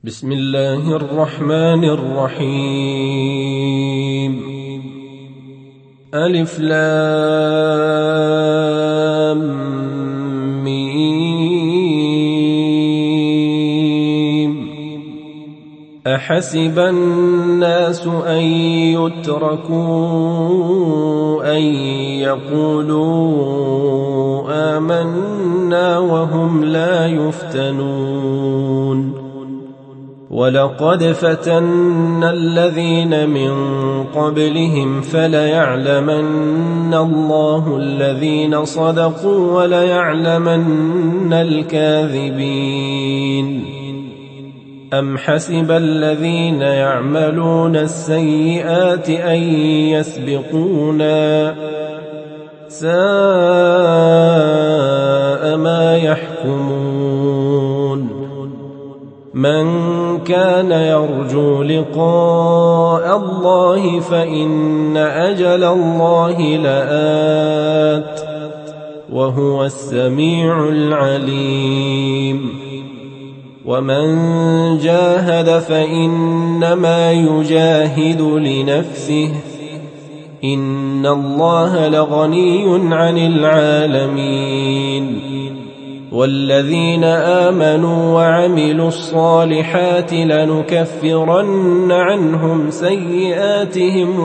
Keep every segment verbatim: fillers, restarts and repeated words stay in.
بسم الله الرحمن الرحيم. ألف لام ميم. أحسب الناس أن يتركوا أن يقولوا آمنا وهم لا يفتنون. ولقد فتنا الذين من قبلهم فليعلمن الله الذين صدقوا وليعلمن الكاذبين. أم حسب الذين يعملون السيئات أن يسبقونا ساء ما يحكمون. من كان يرجو لقاء الله فإن أجل الله لآت وهو السميع العليم. ومن جاهد فإنما يجاهد لنفسه إن الله لغني عن العالمين. والذين آمنوا وعملوا الصالحات لنكفرن عنهم سيئاتهم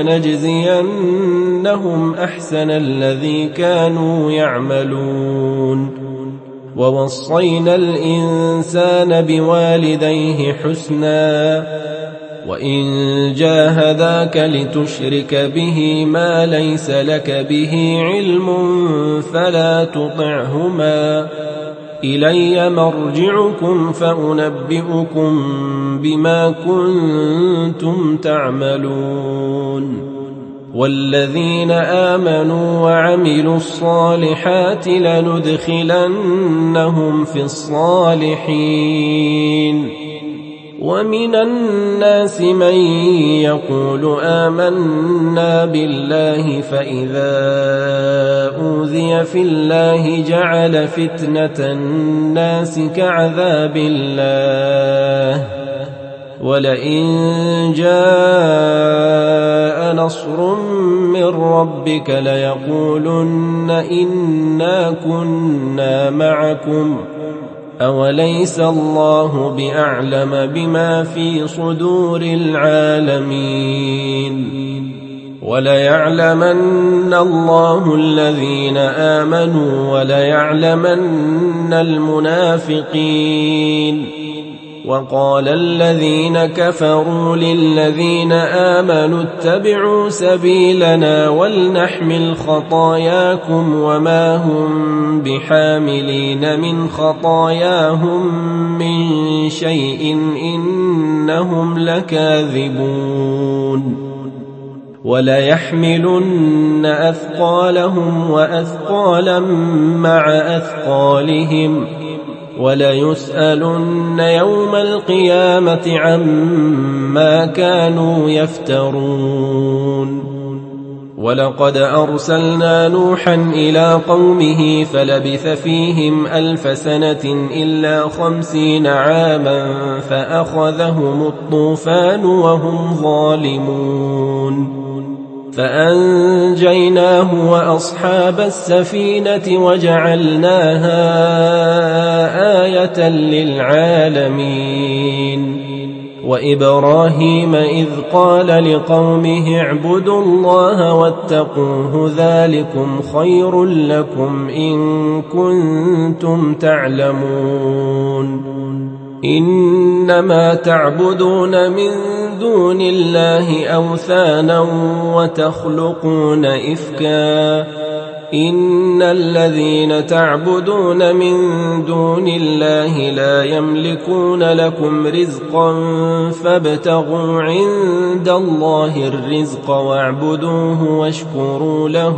ولنجزينهم أحسن الذي كانوا يعملون. ووصينا الإنسان بوالديه حسنا وإن جاهداك لتشرك به ما ليس لك به علم فلا تطعهما إلي مرجعكم فأنبئكم بما كنتم تعملون. والذين آمنوا وعملوا الصالحات لندخلنهم في الصالحين. ومن الناس من يقول آمنا بالله فإذا أوذي في الله جعل فتنة الناس كعذاب الله ولئن جاء نصر من ربك ليقولن إنا كنا معكم أوليس الله بأعلم بما في صدور العالمين. وليعلمن الله الذين آمنوا وليعلمن المنافقين. وقال الذين كفروا للذين آمنوا اتبعوا سبيلنا ولنحمل خطاياكم وما هم بحاملين من خطاياهم من شيء إنهم لكاذبون. وليحملن أثقالهم وأثقالا مع أثقالهم وليسألن يوم القيامة عما كانوا يفترون. ولقد أرسلنا نوحا إلى قومه فلبث فيهم ألف سنة إلا خمسين عاما فأخذهم الطوفان وهم ظالمون. فأنجيناه وأصحاب السفينة وجعلناها آية للعالمين. وإبراهيم إذ قال لقومه اعبدوا الله واتقوه ذلكم خير لكم إن كنتم تعلمون. إنما تعبدون من دون الله أوثانا وتخلقون إفكا إن الذين تعبدون من دون الله لا يملكون لكم رزقا فابتغوا عند الله الرزق واعبدوه واشكروا له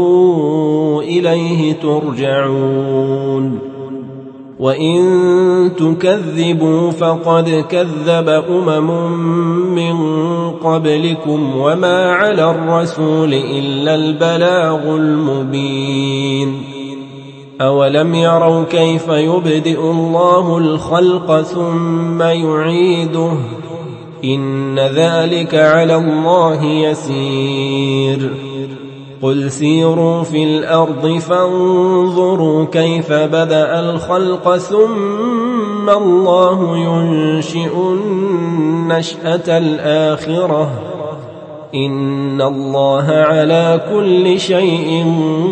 إليه ترجعون. وإن تكذبوا فقد كذب أمم من قبلكم وما على الرسول إلا البلاغ المبين. أولم يروا كيف يبدئ الله الخلق ثم يعيده إن ذلك على الله يسير قل سيروا في الأرض فانظروا كيف بدأ الخلق ثم الله ينشئ النشأة الآخرة إن الله على كل شيء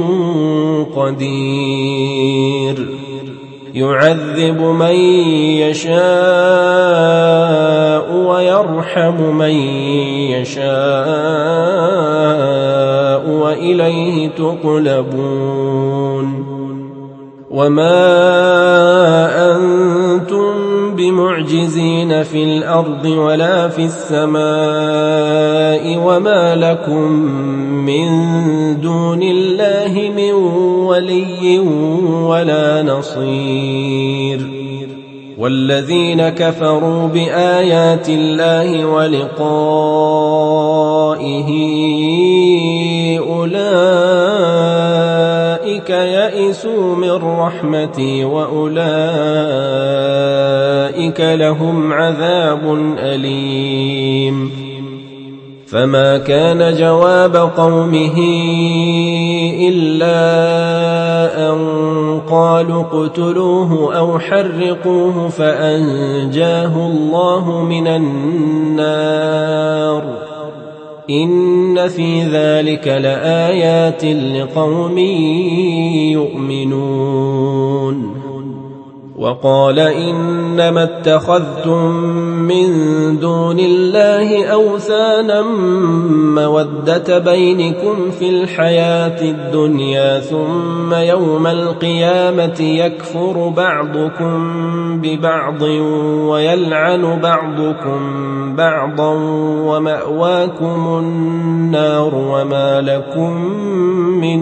قدير يعذب من يشاء ويرحم من يشاء وإليه تقلبون وما أنتم بمعجزين في الأرض ولا في السماء وما لكم من دون الله من ولي ولا نصير والذين كفروا بآيات الله ولقائه أولئك يئسوا من رحمتي وأولئك لهم عذاب أليم فما كان جواب قومه إلا أن قالوا اقتلوه أو حرقوه فأنجاه الله من النار إن في ذلك لآيات لقوم يؤمنون وقال إنما اتخذتم من دون الله أوثانا مودة بينكم في الحياة الدنيا ثم يوم القيامة يكفر بعضكم ببعض ويلعن بعضكم بعضا ومأواكم النار وما لكم من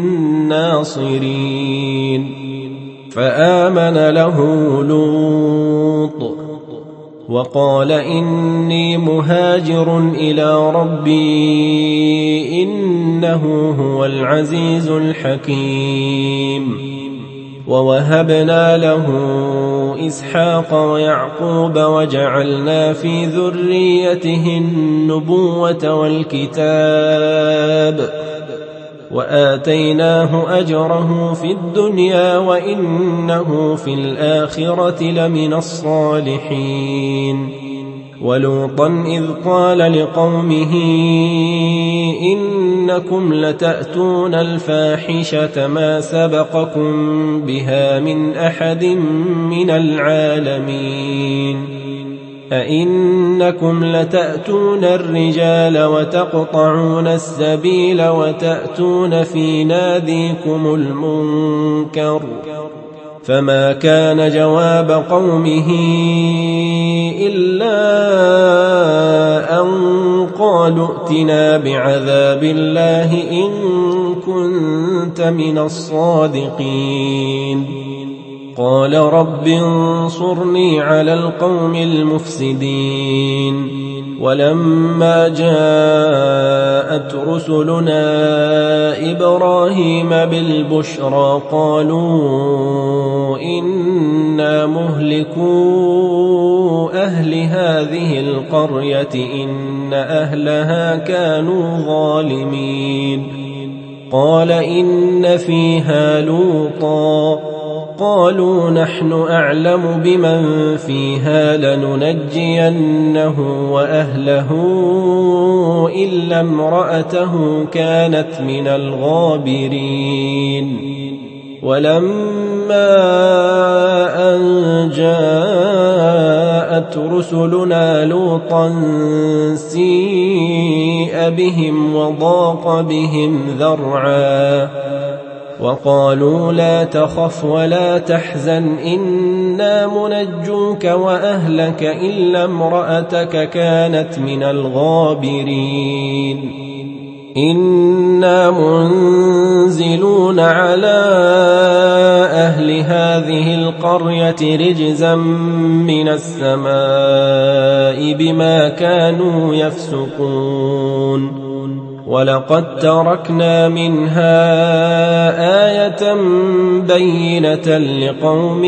ناصرين فآمن له لوط وقال إني مهاجر إلى ربي إنه هو العزيز الحكيم ووهبنا له إسحاق ويعقوب وجعلنا في ذريته النبوة والكتاب وآتيناه أجره في الدنيا وإنه في الآخرة لمن الصالحين ولوطا إذ قال لقومه إنكم لتأتون الفاحشة ما سبقكم بها من أحد من العالمين أئنكم لتأتون الرجال وتقطعون السبيل وتأتون في ناديكم المنكر فما كان جواب قومه إلا أن قالوا ائتنا بعذاب الله إن كنت من الصادقين قال رب انصرني على القوم المفسدين ولما جاءت رسلنا إبراهيم بالبشرى قالوا إنا مهلكو أهل هذه القرية إن أهلها كانوا ظالمين قال إن فيها لوطا قالوا نحن أعلم بمن فيها لننجينه وأهله إلا امرأته كانت من الغابرين ولما أن جاءت رسلنا لوطا سيء بهم وضاق بهم ذرعا وقالوا لا تخف ولا تحزن إنا منجوك وأهلك إلا امرأتك كانت من الغابرين إنا منزلون على أهل هذه القرية رجزا من السماء بما كانوا يفسقون ولقد تركنا منها آية بينة لقوم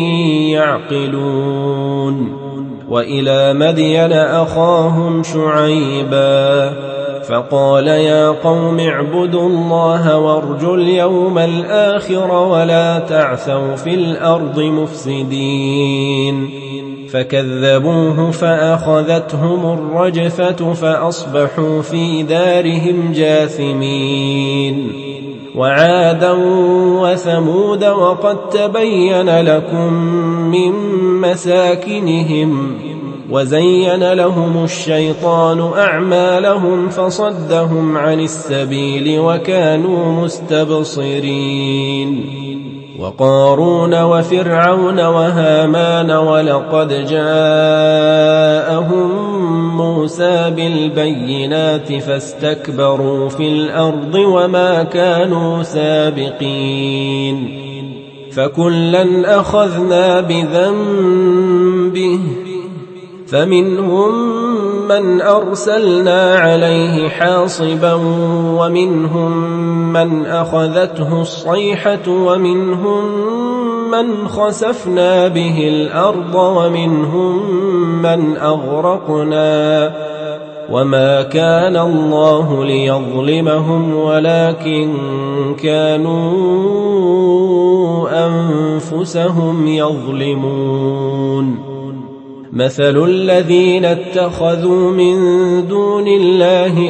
يعقلون وإلى مدين أخاهم شعيبا فقال يا قوم اعبدوا الله وارجوا اليوم الآخر ولا تعثوا في الأرض مفسدين فكذبوه فأخذتهم الرجفة فأصبحوا في دارهم جاثمين وعادا وثمود وقد تبين لكم من مساكنهم وزين لهم الشيطان أعمالهم فصدهم عن السبيل وكانوا مستبصرين وقارون وفرعون وهامان ولقد جاءهم موسى بالبينات فاستكبروا في الأرض وما كانوا سابقين فكلا أخذنا بذنبه فمنهم من أرسلنا عليه حاصبا ومنهم من أخذته الصيحة ومنهم من خسفنا به الأرض ومنهم من أغرقنا وما كان الله ليظلمهم ولكن كانوا أنفسهم يظلمون مثل الذين اتخذوا من دون الله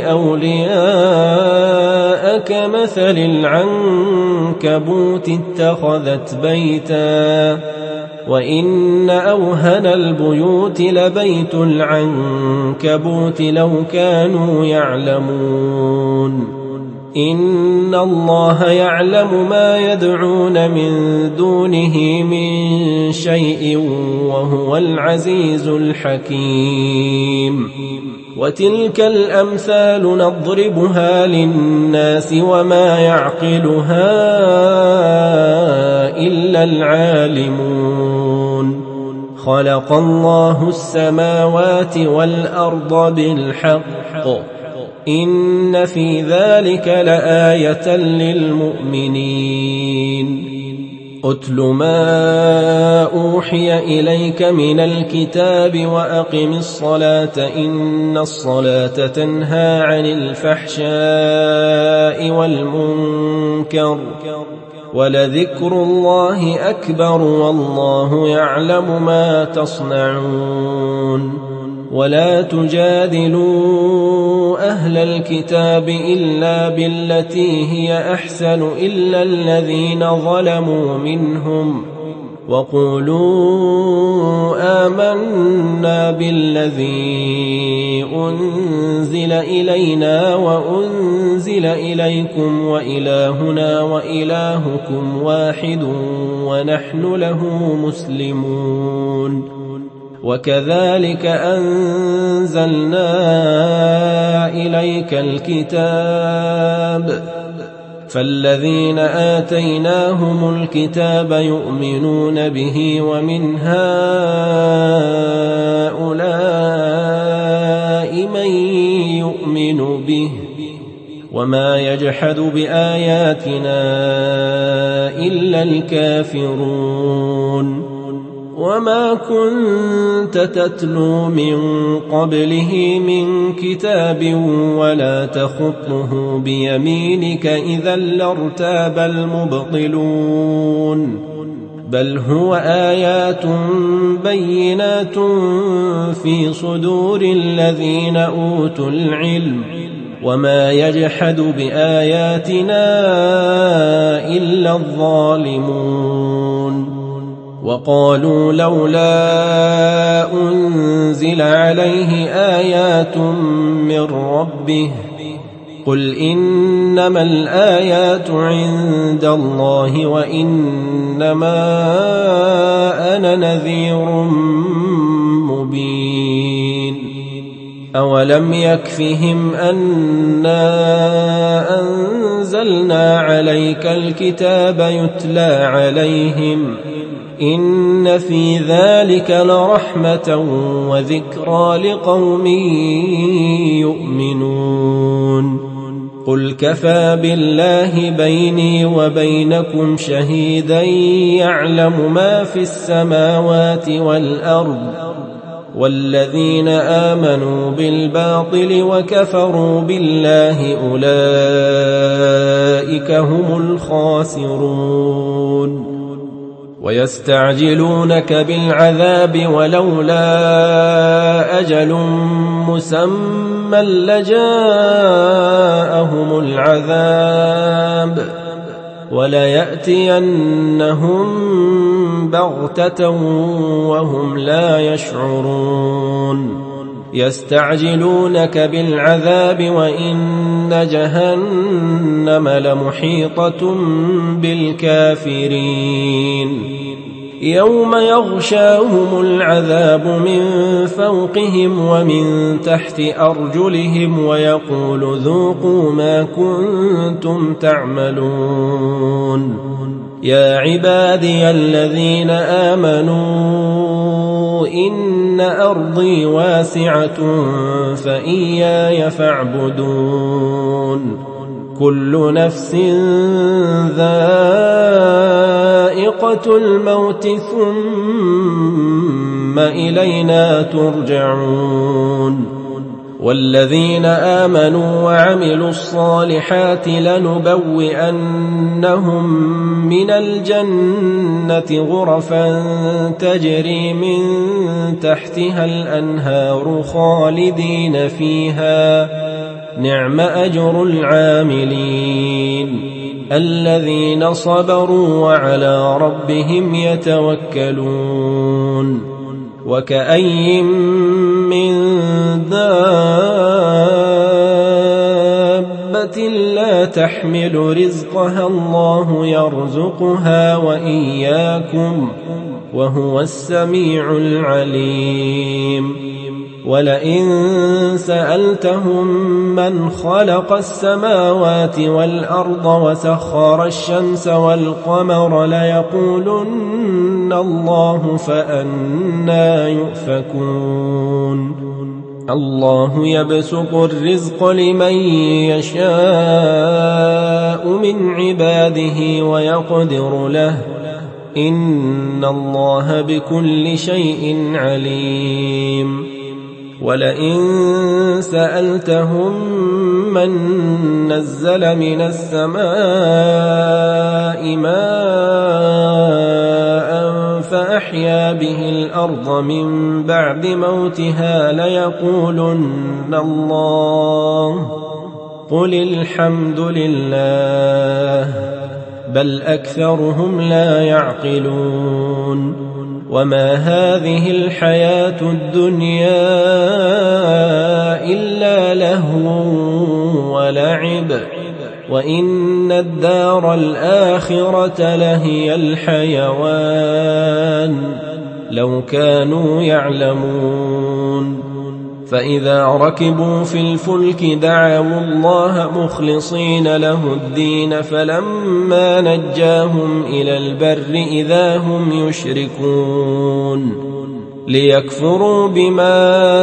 أولياء كمثل العنكبوت اتخذت بيتا وإن أوهن البيوت لبيت العنكبوت لو كانوا يعلمون إن الله يعلم ما يدعون من دونه من شيء وهو العزيز الحكيم وتلك الأمثال نضربها للناس وما يعقلها إلا العالمون خلق الله السماوات والأرض بالحق إن في ذلك لآية للمؤمنين أتل ما أوحي إليك من الكتاب وأقم الصلاة إن الصلاة تنهى عن الفحشاء والمنكر ولذكر الله أكبر والله يعلم ما تصنعون ولا تجادلوا أهل الكتاب إلا بالتي هي أحسن إلا الذين ظلموا منهم وقولوا آمنا بالذي أنزل إلينا وأنزل إليكم وإلهنا وإلهكم واحد ونحن له مسلمون وكذلك أنزلنا إليك الكتاب فالذين آتيناهم الكتاب يؤمنون به ومن هؤلاء من يؤمن به وما يجحد بآياتنا إلا الكافرون وما كنت تتلو من قبله من كتاب ولا تخطه بيمينك إذا لارتاب المبطلون بل هو آيات بينات في صدور الذين أوتوا العلم وما يجحد بآياتنا إلا الظالمون وقالوا لولا أنزل عليه آيات من ربه قل إنما الآيات عند الله وإنما أنا نذير مبين أولم يكفهم أنا أنزلنا عليك الكتاب يتلى عليهم إن في ذلك لرحمة وذكرى لقوم يؤمنون قل كفى بالله بيني وبينكم شهيدا يعلم ما في السماوات والأرض والذين آمنوا بالباطل وكفروا بالله أولئك هم الخاسرون ويستعجلونك بالعذاب ولولا أجل مسمى لجاءهم العذاب وليأتينهم بغتة وهم لا يشعرون يستعجلونك بالعذاب وإن جهنم لمحيطة بالكافرين يوم يغشاهم العذاب من فوقهم ومن تحت أرجلهم ويقول ذوقوا ما كنتم تعملون يا عبادي الذين آمنوا إن أرضي واسعة فإياي فاعبدون كل نفس ذائقة الموت ثم إلينا ترجعون والذين آمنوا وعملوا الصالحات لنبوئنهم من الجنة غرفا تجري من تحتها الأنهار خالدين فيها نعم أجر العاملين الذين صبروا وعلى ربهم يتوكلون وكأي من دابة لا تحمل رزقها الله يرزقها وإياكم وهو السميع العليم ولئن سألتهم من خلق السماوات والأرض وسخر الشمس والقمر ليقولن الله فأنى يؤفكون الله يبسط الرزق لمن يشاء من عباده ويقدر له إن الله بكل شيء عليم ولئن سألتهم من نزل من السماء ماء فأحيا به الأرض من بعد موتها ليقولن الله قل الحمد لله بل أكثرهم لا يعقلون وما هذه الحياة الدنيا إلا لهو ولعب وإن الدار الآخرة لهي الحيوان لو كانوا يعلمون فإذا ركبوا في الفلك دعوا الله مخلصين له الدين فلما نجاهم إلى البر إذا هم يشركون ليكفروا بما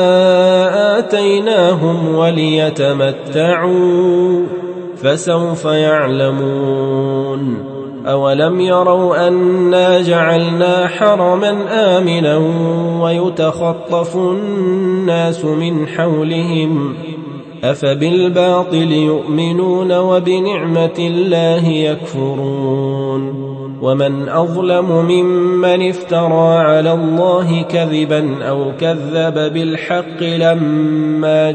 آتيناهم وليتمتعوا فسوف يعلمون أولم يروا أنا جعلنا حرما آمنا ويتخطف الناس من حولهم أفبالباطل يؤمنون وبنعمة الله يكفرون ومن أظلم ممن افترى على الله كذبا أو كذب بالحق لما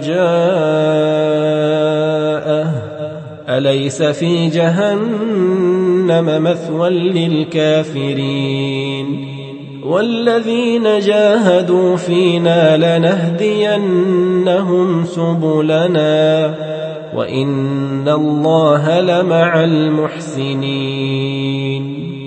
جاءه أليس في جهنم مثوى للكافرين والذين جاهدوا فينا لنهدينهم سبلنا وإن الله لمع المحسنين